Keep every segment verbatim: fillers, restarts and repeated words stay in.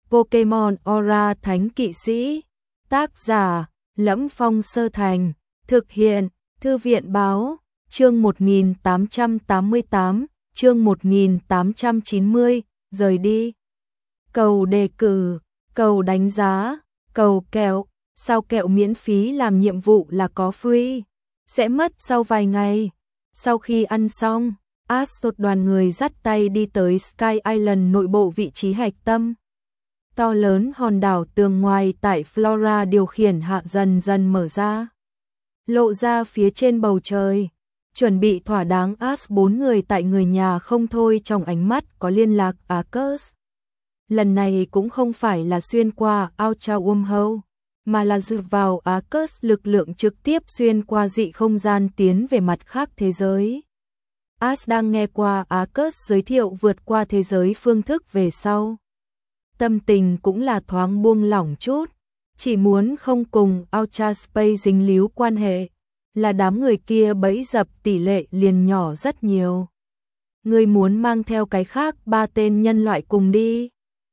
Pokemon Aura Thánh Kỵ Sĩ. Tác giả: Lẫm Phong Sơ Thành. Thực hiện: Thư viện Báo. Chương một nghìn tám trăm tám mươi tám, chương một nghìn tám trăm chín mươi, rời đi. Cầu đề cử, cầu đánh giá, cầu kẹo. Sao kẹo miễn phí làm nhiệm vụ là có free? Sẽ mất sau vài ngày. Sau khi ăn xong, Ash đoàn người dắt tay đi tới Sky Island, nội bộ vị trí hạch tâm. To lớn hòn đảo tường ngoài tại Flora điều khiển hạ dần dần mở ra, lộ ra phía trên bầu trời. Chuẩn bị thỏa đáng, Ash bốn người tại người nhà không thôi, trong ánh mắt có liên lạc Arcus. Lần này cũng không phải là xuyên qua Ultra Wormhole, mà là dựa vào Arcus lực lượng trực tiếp xuyên qua dị không gian tiến về mặt khác thế giới. Ash đang nghe qua Arcus giới thiệu vượt qua thế giới phương thức về sau. Tâm tình cũng là thoáng buông lỏng chút, chỉ muốn không cùng Ultra Space dính líu quan hệ, là đám người kia bẫy dập tỷ lệ liền nhỏ rất nhiều. Người muốn mang theo cái khác ba tên nhân loại cùng đi.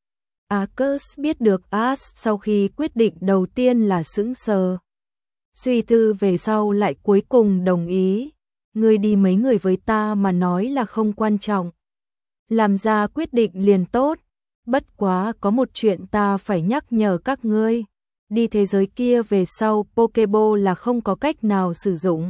Arcus biết được Ash sau khi quyết định đầu tiên là sững sờ. Suy tư về sau lại cuối cùng đồng ý. Người đi mấy người với ta mà nói là không quan trọng. Làm ra quyết định liền tốt. Bất quá có một chuyện ta phải nhắc nhở các ngươi. Đi thế giới kia về sau Pokeball là không có cách nào sử dụng.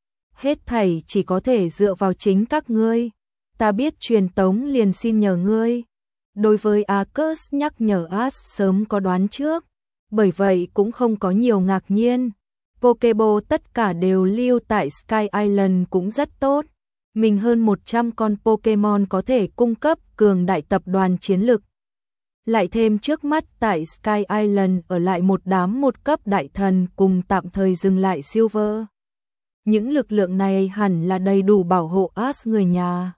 Hết thảy chỉ có thể dựa vào chính các ngươi. Ta biết truyền tống liền xin nhờ ngươi. Đối với Arcus nhắc nhở, Ash sớm có đoán trước, bởi vậy cũng không có nhiều ngạc nhiên. Pokeball tất cả đều lưu tại Sky Island cũng rất tốt. Mình hơn một trăm con Pokemon có thể cung cấp cường đại tập đoàn chiến lực. Lại thêm trước mắt tại Sky Island ở lại một đám một cấp đại thần cùng tạm thời dừng lại Silver. Những lực lượng này hẳn là đầy đủ bảo hộ Ash người nhà.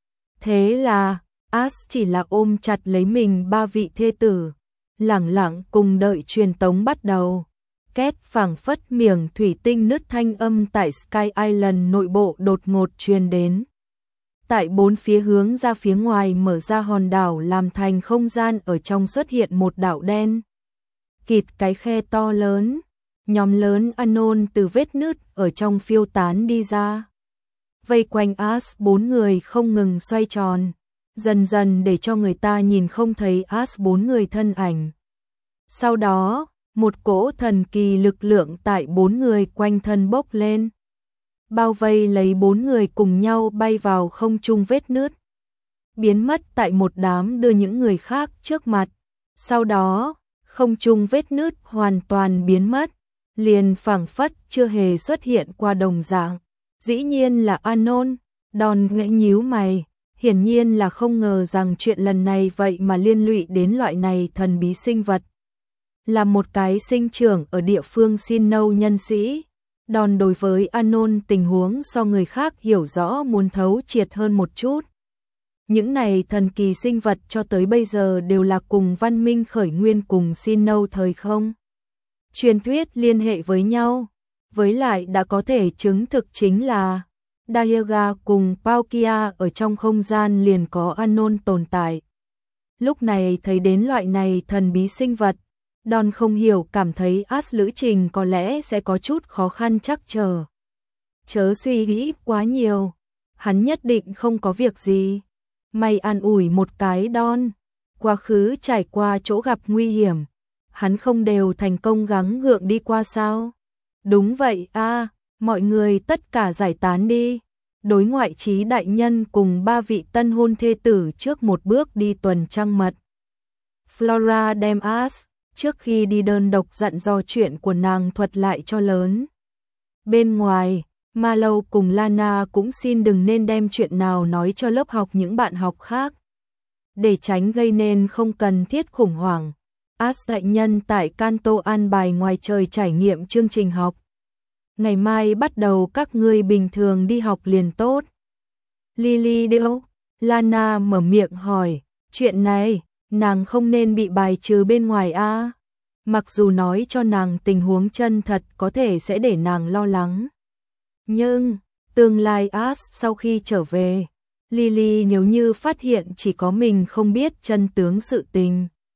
Thế là Ash chỉ là ôm chặt lấy mình ba vị thê tử, lẳng lặng cùng đợi truyền tống bắt đầu. Két phảng phất miệng thủy tinh nứt, thanh âm tại Sky Island nội bộ đột ngột truyền đến. Tại bốn phía hướng ra phía ngoài mở ra hòn đảo làm thành không gian, ở trong xuất hiện một đảo đen kịt, cái khe to lớn. Nhóm lớn Anon từ vết nứt ở trong phiêu tán đi ra, vây quanh Ash bốn người không ngừng xoay tròn, dần dần để cho người ta nhìn không thấy Ash bốn người thân ảnh. Sau đó, một cỗ thần kỳ lực lượng tại bốn người quanh thân bốc lên, bao vây lấy bốn người cùng nhau bay vào không trung vết nứt, biến mất tại một đám đưa những người khác trước mặt. Sau đó, không trung vết nứt hoàn toàn biến mất, liền phảng phất chưa hề xuất hiện qua đồng dạng. Dĩ nhiên là Anon. Đòn ngẫy nhíu mày, hiển nhiên là không ngờ rằng chuyện lần này vậy mà liên lụy đến loại này thần bí sinh vật. Là một cái sinh trưởng ở địa phương Sinnoh nhân sĩ, Đòn đối với Anon tình huống so người khác hiểu rõ muốn thấu triệt hơn một chút. Những này thần kỳ sinh vật cho tới bây giờ đều là cùng văn minh khởi nguyên cùng Sinnoh thời không truyền thuyết liên hệ với nhau, với lại đã có thể chứng thực chính là Dialga cùng Palkia ở trong không gian liền có Anon tồn tại. Lúc này thấy đến loại này thần bí sinh vật, Đòn không hiểu cảm thấy Ash lữ trình có lẽ sẽ có chút khó khăn trắc trở. Chớ suy nghĩ quá nhiều, hắn nhất định không có việc gì. May an ủi một cái Đòn, quá khứ trải qua chỗ gặp nguy hiểm, hắn không đều thành công gắng gượng đi qua sao? Đúng vậy a, à, mọi người tất cả giải tán đi. Đối ngoại trí đại nhân cùng ba vị tân hôn thê tử trước một bước đi tuần trăng mật. Flora đem Ash trước khi đi đơn độc dặn dò chuyện của nàng thuật lại cho lớn. Bên ngoài, Mallow cùng Lana cũng xin đừng nên đem chuyện nào nói cho lớp học những bạn học khác, để tránh gây nên không cần thiết khủng hoảng. Ash đại nhân tại Kanto an bài ngoài trời trải nghiệm chương trình học. Ngày mai bắt đầu các ngươi bình thường đi học liền tốt. Lily đâu? Lana mở miệng hỏi, chuyện này, nàng không nên bị bài trừ bên ngoài a. À? Mặc dù nói cho nàng tình huống chân thật có thể sẽ để nàng lo lắng. Nhưng, tương lai Ash sau khi trở về, Lily nếu như phát hiện chỉ có mình không biết chân tướng sự tình,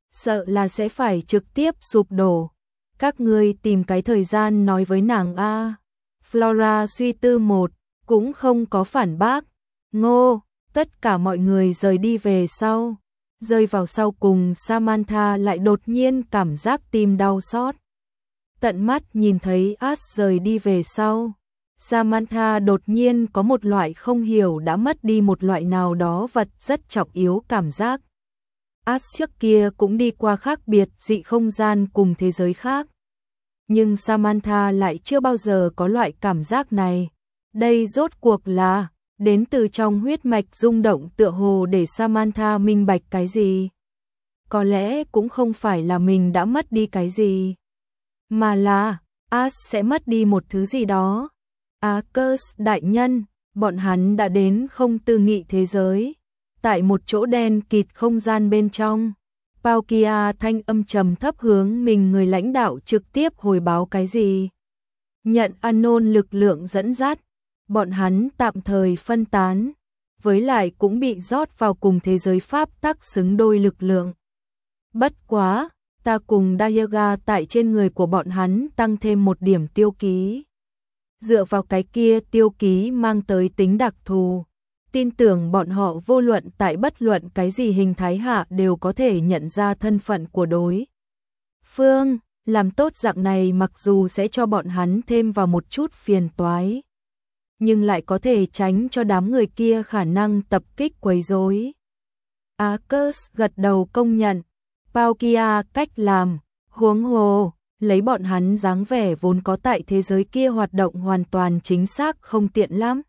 sợ là sẽ phải trực tiếp sụp đổ. Các ngươi tìm cái thời gian nói với nàng a. Flora suy tư một, cũng không có phản bác. Ngô, tất cả mọi người rời đi về sau. Rơi vào sau cùng, Samantha lại đột nhiên cảm giác tim đau xót. Tận mắt nhìn thấy Ash rời đi về sau, Samantha đột nhiên có một loại không hiểu đã mất đi một loại nào đó vật rất trọng yếu cảm giác. Ash trước kia cũng đi qua khác biệt dị không gian cùng thế giới khác. Nhưng Samantha lại chưa bao giờ có loại cảm giác này. Đây rốt cuộc là đến từ trong huyết mạch rung động tựa hồ để Samantha minh bạch cái gì. Có lẽ cũng không phải là mình đã mất đi cái gì, mà là Ash sẽ mất đi một thứ gì đó. Arcus đại nhân, bọn hắn đã đến không tư nghị thế giới. Tại một chỗ đen kịt không gian bên trong, Palkia thanh âm trầm thấp hướng mình người lãnh đạo trực tiếp hồi báo cái gì. Nhận Anon lực lượng dẫn dắt, bọn hắn tạm thời phân tán, với lại cũng bị rót vào cùng thế giới pháp tắc xứng đôi lực lượng. Bất quá, ta cùng Dayaga tại trên người của bọn hắn tăng thêm một điểm tiêu ký. Dựa vào cái kia tiêu ký mang tới tính đặc thù, tin tưởng bọn họ vô luận tại bất luận cái gì hình thái hạ đều có thể nhận ra thân phận của đối phương. Làm tốt dạng này mặc dù sẽ cho bọn hắn thêm vào một chút phiền toái, nhưng lại có thể tránh cho đám người kia khả năng tập kích quấy rối. Arcus gật đầu công nhận Palkia cách làm, huống hồ, lấy bọn hắn dáng vẻ vốn có tại thế giới kia hoạt động hoàn toàn chính xác không tiện lắm.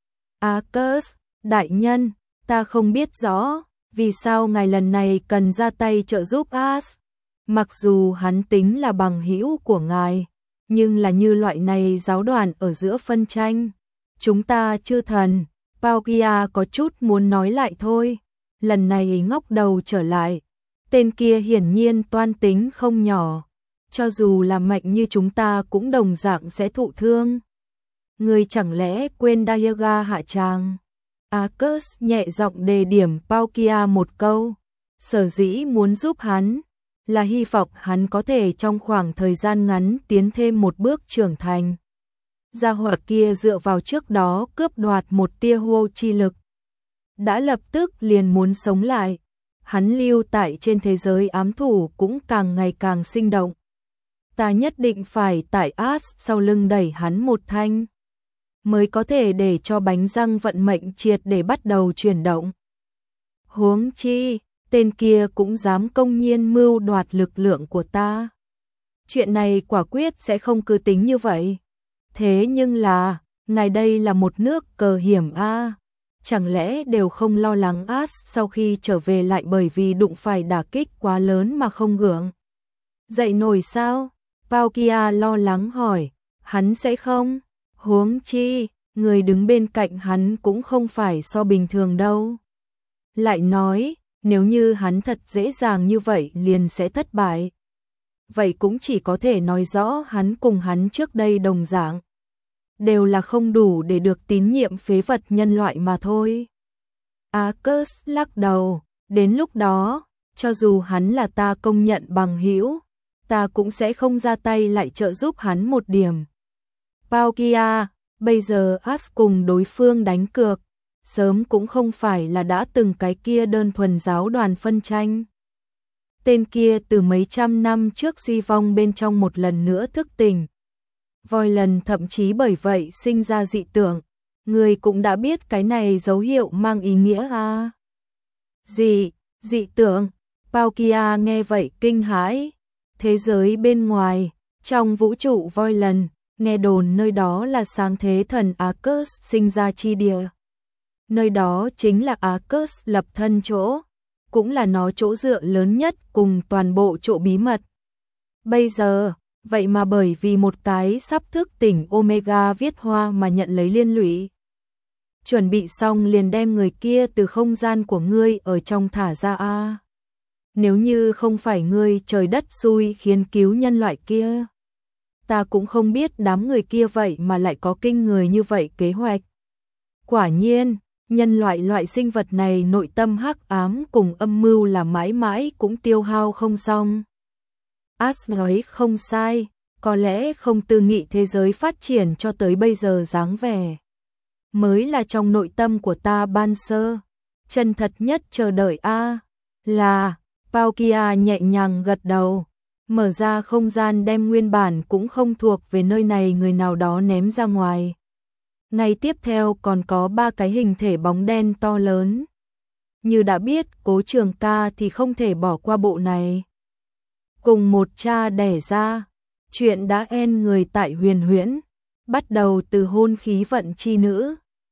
Arcus, đại nhân, ta không biết rõ, vì sao ngài lần này cần ra tay trợ giúp Ash. Mặc dù hắn tính là bằng hữu của ngài, nhưng là như loại này giáo đoàn ở giữa phân tranh. Chúng ta chư thần, Palkia có chút muốn nói lại thôi, lần này ngóc đầu trở lại. Tên kia hiển nhiên toan tính không nhỏ, cho dù là mạnh như chúng ta cũng đồng dạng sẽ thụ thương. Người chẳng lẽ quên Dayaga hạ tràng? Arcus nhẹ giọng đề điểm Palkia một câu, sở dĩ muốn giúp hắn, là hy vọng hắn có thể trong khoảng thời gian ngắn tiến thêm một bước trưởng thành. Gia hỏa kia dựa vào trước đó cướp đoạt một tia hô chi lực, đã lập tức liền muốn sống lại. Hắn lưu tại trên thế giới ám thủ cũng càng ngày càng sinh động. Ta nhất định phải tại Ash sau lưng đẩy hắn một thanh, mới có thể để cho bánh răng vận mệnh triệt để bắt đầu chuyển động. Huống chi, tên kia cũng dám công nhiên mưu đoạt lực lượng của ta. Chuyện này quả quyết sẽ không cứ tính như vậy. Thế nhưng là, ngài đây là một nước cờ hiểm a. Chẳng lẽ đều không lo lắng Ash sau khi trở về lại bởi vì đụng phải đả kích quá lớn mà không gượng dậy nổi sao? Palkia lo lắng hỏi. Hắn sẽ không? Huống chi, người đứng bên cạnh hắn cũng không phải so bình thường đâu. Lại nói, nếu như hắn thật dễ dàng như vậy liền sẽ thất bại. Vậy cũng chỉ có thể nói rõ hắn cùng hắn trước đây đồng dạng, đều là không đủ để được tín nhiệm phế vật nhân loại mà thôi. Arcus lắc đầu, đến lúc đó, cho dù hắn là ta công nhận bằng hữu, ta cũng sẽ không ra tay lại trợ giúp hắn một điểm. Palkia, bây giờ Ash cùng đối phương đánh cược, sớm cũng không phải là đã từng cái kia đơn thuần giáo đoàn phân tranh. Tên kia từ mấy trăm năm trước suy vong bên trong một lần nữa thức tỉnh. Vài lần thậm chí bởi vậy sinh ra dị tưởng, người cũng đã biết cái này dấu hiệu mang ý nghĩa à. Dị, dị tưởng, Palkia nghe vậy kinh hãi. Thế giới bên ngoài, trong vũ trụ voi lần, nghe đồn nơi đó là sáng thế thần Arcus sinh ra chi địa. Nơi đó chính là Arcus lập thân chỗ, cũng là nó chỗ dựa lớn nhất cùng toàn bộ chỗ bí mật. Bây giờ, vậy mà bởi vì một cái sắp thức tỉnh Omega viết hoa mà nhận lấy liên lụy. Chuẩn bị xong liền đem người kia từ không gian của ngươi ở trong thả ra a. Nếu như không phải ngươi trời đất xui khiến cứu nhân loại kia, ta cũng không biết đám người kia vậy mà lại có kinh người như vậy kế hoạch. Quả nhiên, Nhân loại loại sinh vật này nội tâm hắc ám cùng âm mưu là mãi mãi cũng tiêu hao không xong. As nói không sai, có lẽ không tư nghị thế giới phát triển cho tới bây giờ dáng vẻ. Mới là trong nội tâm của ta ban sơ. Chân thật nhất chờ đợi a là, Paukia nhẹ nhàng gật đầu, mở ra không gian đem nguyên bản cũng không thuộc về nơi này người nào đó ném ra ngoài. Ngay tiếp theo còn có ba cái hình thể bóng đen to lớn. Như đã biết Cố Trường Ca thì không thể bỏ qua bộ này. Cùng một cha đẻ ra, chuyện đã en người tại Huyền Huyễn, bắt đầu từ hôn khí vận chi nữ,